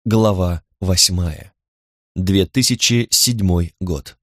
Глава 8. 2007 год.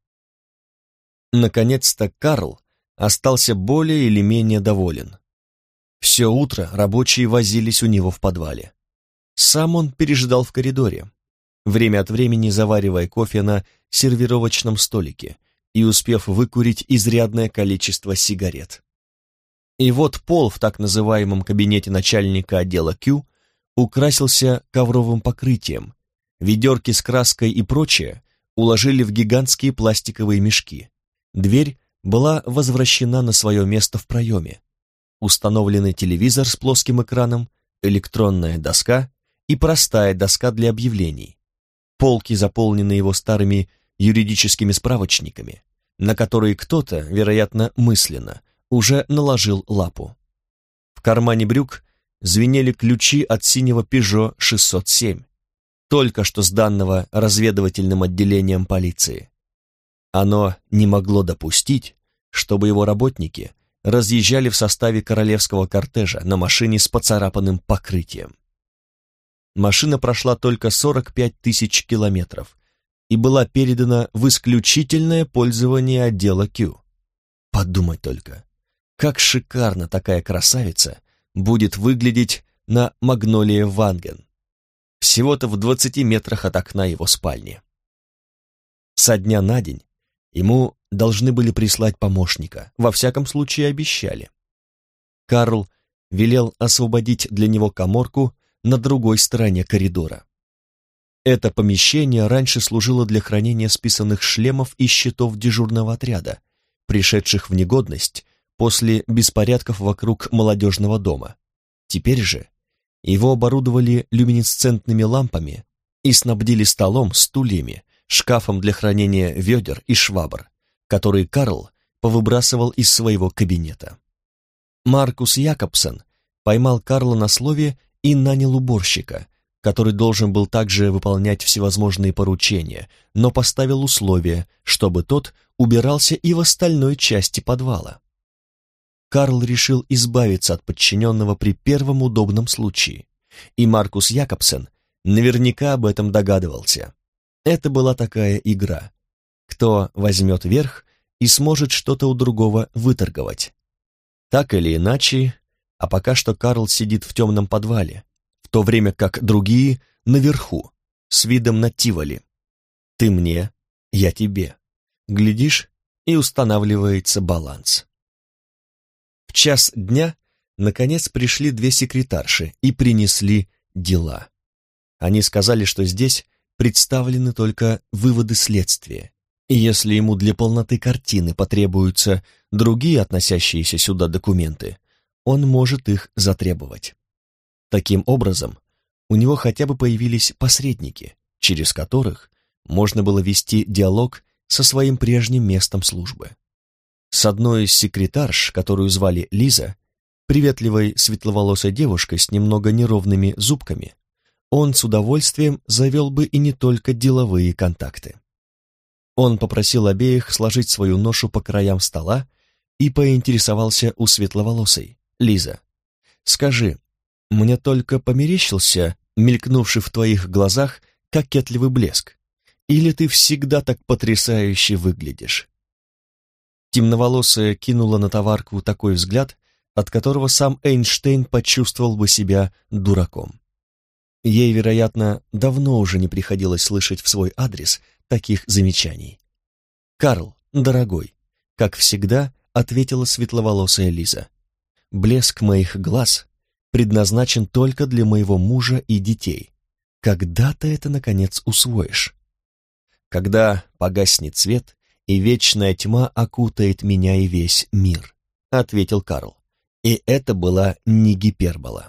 Наконец-то Карл остался более или менее доволен. Все утро рабочие возились у него в подвале. Сам он переждал в коридоре, время от времени заваривая кофе на сервировочном столике и успев выкурить изрядное количество сигарет. И вот пол в так называемом кабинете начальника отдела Q украсился ковровым покрытием, ведерки с краской и прочее уложили в гигантские пластиковые мешки. Дверь была возвращена на свое место в проеме. Установлены телевизор с плоским экраном, электронная доска и простая доска для объявлений. Полки заполнены его старыми юридическими справочниками, на которые кто-то, вероятно, мысленно, уже наложил лапу. В кармане брюк звенели ключи от синего Peugeot 607, только что сданного разведывательным отделением полиции. Оно не могло допустить, чтобы его работники разъезжали в составе королевского кортежа на машине с поцарапанным покрытием. Машина прошла только 45 тысяч километров и была передана в исключительное пользование отдела Q. Подумать только, как шикарно такая красавица будет выглядеть на Магнолии Ванген, всего-то в 20 метрах от окна его спальни. Со дня на день ему должны были прислать помощника, во всяком случае обещали. Карл велел освободить для него каморку на другой стороне коридора. Это помещение раньше служило для хранения списанных шлемов и щитов дежурного отряда, пришедших в негодность после беспорядков вокруг молодежного дома. Теперь же его оборудовали люминесцентными лампами и снабдили столом, стульями, шкафом для хранения ведер и швабр, которые Карл повыбрасывал из своего кабинета. Маркус Якобсен поймал Карла на слове и нанял уборщика, который должен был также выполнять всевозможные поручения, но поставил условие, чтобы тот убирался и в остальной части подвала. Карл решил избавиться от подчиненного при первом удобном случае, и Маркус Якобсен наверняка об этом догадывался. Это была такая игра. Кто возьмет верх и сможет что-то у другого выторговать. Так или иначе, а пока что Карл сидит в темном подвале, в то время как другие наверху, с видом на Тиволи. Ты мне, я тебе. Глядишь, и устанавливается баланс. В час дня, наконец, пришли две секретарши и принесли дела. Они сказали, что здесь представлены только выводы следствия, и если ему для полноты картины потребуются другие относящиеся сюда документы, он может их затребовать. Таким образом, у него хотя бы появились посредники, через которых можно было вести диалог со своим прежним местом службы. С одной из секретарш, которую звали Лиза, приветливой светловолосой девушкой с немного неровными зубками, он с удовольствием завел бы и не только деловые контакты. Он попросил обеих сложить свою ношу по краям стола и поинтересовался у светловолосой: «Лиза, скажи, мне только померещился мелькнувший в твоих глазах кокетливый блеск, или ты всегда так потрясающе выглядишь?» Темноволосая кинула на товарку такой взгляд, от которого сам Эйнштейн почувствовал бы себя дураком. Ей, вероятно, давно уже не приходилось слышать в свой адрес таких замечаний. «Карл, дорогой», — как всегда ответила светловолосая Лиза, «блеск моих глаз предназначен только для моего мужа и детей. Когда ты это, наконец, усвоишь?» «Когда погаснет свет, и вечная тьма окутает меня и весь мир», — ответил Карл. И это была не гипербола.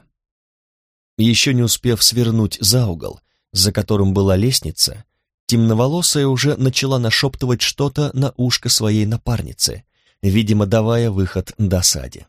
Еще не успев свернуть за угол, за которым была лестница, темноволосая уже начала нашептывать что-то на ушко своей напарнице, видимо, давая выход досаде.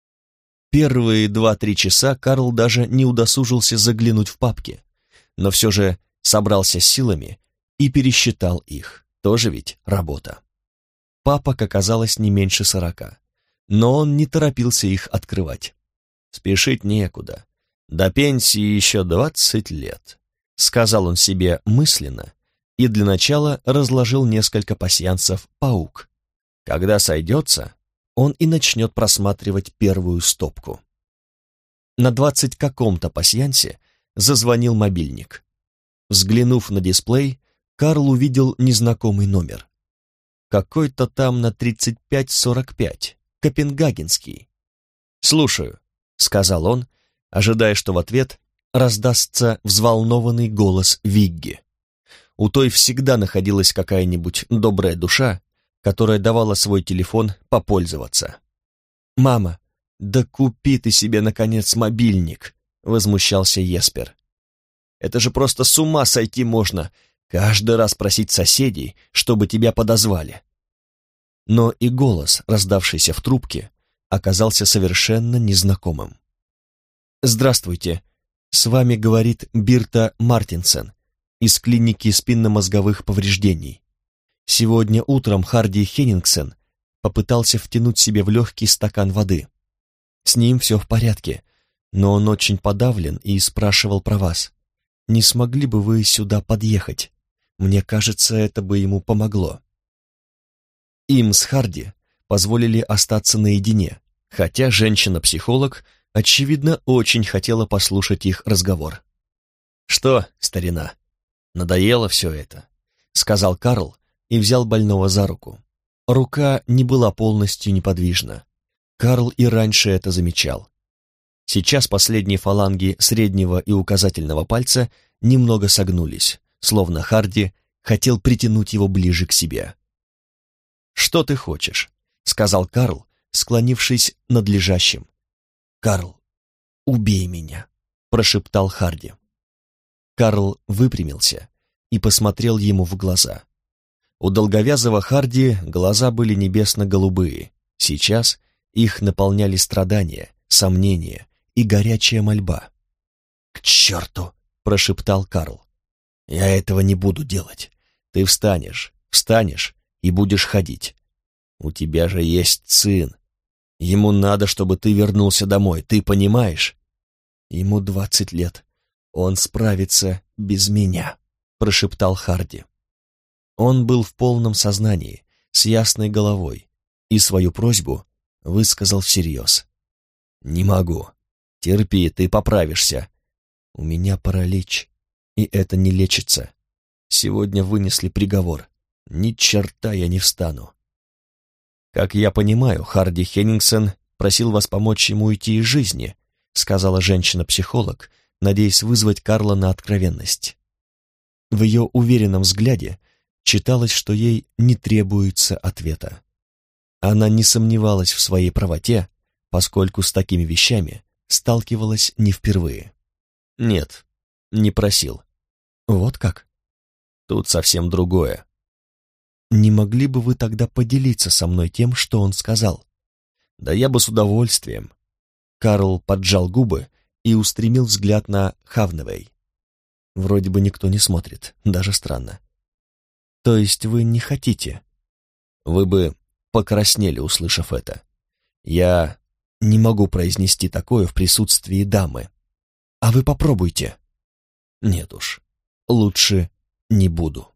Первые 2-3 часа Карл даже не удосужился заглянуть в папки, но все же собрался с силами и пересчитал их. Тоже ведь работа. Папок оказалось не меньше 40, но он не торопился их открывать. Спешить некуда. До пенсии еще 20 лет. — сказал он себе мысленно и для начала разложил несколько пасьянсов «Паук». Когда сойдется, он и начнет просматривать первую стопку. На 20 каком-то пасьянсе зазвонил мобильник. Взглянув на дисплей, Карл увидел незнакомый номер. Какой-то там на 3545, копенгагенский. «Слушаю», — сказал он, ожидая, что в ответ раздастся взволнованный голос Вигги. У той всегда находилась какая-нибудь добрая душа, которая давала свой телефон попользоваться. «Мама, да купи ты себе, наконец, мобильник», — возмущался Еспер. «Это же просто с ума сойти можно, каждый раз просить соседей, чтобы тебя подозвали». Но и голос, раздавшийся в трубке, оказался совершенно незнакомым. «Здравствуйте, с вами говорит Бирта Мартинсен из клиники спинномозговых повреждений. Сегодня утром Харди Хеннингсен попытался втянуть себе в легкий стакан воды. С ним все в порядке, но он очень подавлен и спрашивал про вас. Не смогли бы вы сюда подъехать? Мне кажется, это бы ему помогло». Им с Харди позволили остаться наедине, хотя женщина-психолог, очевидно, очень хотела послушать их разговор. «Что, старина, надоело все это?» — сказал Карл и взял больного за руку. Рука не была полностью неподвижна. Карл и раньше это замечал. Сейчас последние фаланги среднего и указательного пальца немного согнулись, словно Харди хотел притянуть его ближе к себе. «Что ты хочешь?» — сказал Карл, склонившись над лежащим. «Карл, убей меня», — прошептал Харди. Карл выпрямился и посмотрел ему в глаза. У долговязого Харди глаза были небесно-голубые. Сейчас их наполняли страдания, сомнения и горячая мольба. «К черту!» — прошептал Карл. «Я этого не буду делать. Ты встанешь и будешь ходить. У тебя же есть сын. Ему надо, чтобы ты вернулся домой, ты понимаешь?» «Ему 20 лет. Он справится без меня», — прошептал Харди. Он был в полном сознании, с ясной головой, и свою просьбу высказал всерьез. «Не могу. Терпи, ты поправишься. У меня паралич, и это не лечится. Сегодня вынесли приговор. Ни черта я не встану». «Как я понимаю, Харди Хеннингсен просил вас помочь ему уйти из жизни», сказала женщина-психолог, надеясь вызвать Карла на откровенность. В ее уверенном взгляде читалось, что ей не требуется ответа. Она не сомневалась в своей правоте, поскольку с такими вещами сталкивалась не впервые. «Нет, не просил». «Вот как?» «Тут совсем другое». «Не могли бы вы тогда поделиться со мной тем, что он сказал?» «Да я бы с удовольствием». Карл поджал губы и устремил взгляд на Хавневей. Вроде бы никто не смотрит, даже странно. «То есть вы не хотите?» «Вы бы покраснели, услышав это. Я не могу произнести такое в присутствии дамы». «А вы попробуйте». «Нет уж, лучше не буду».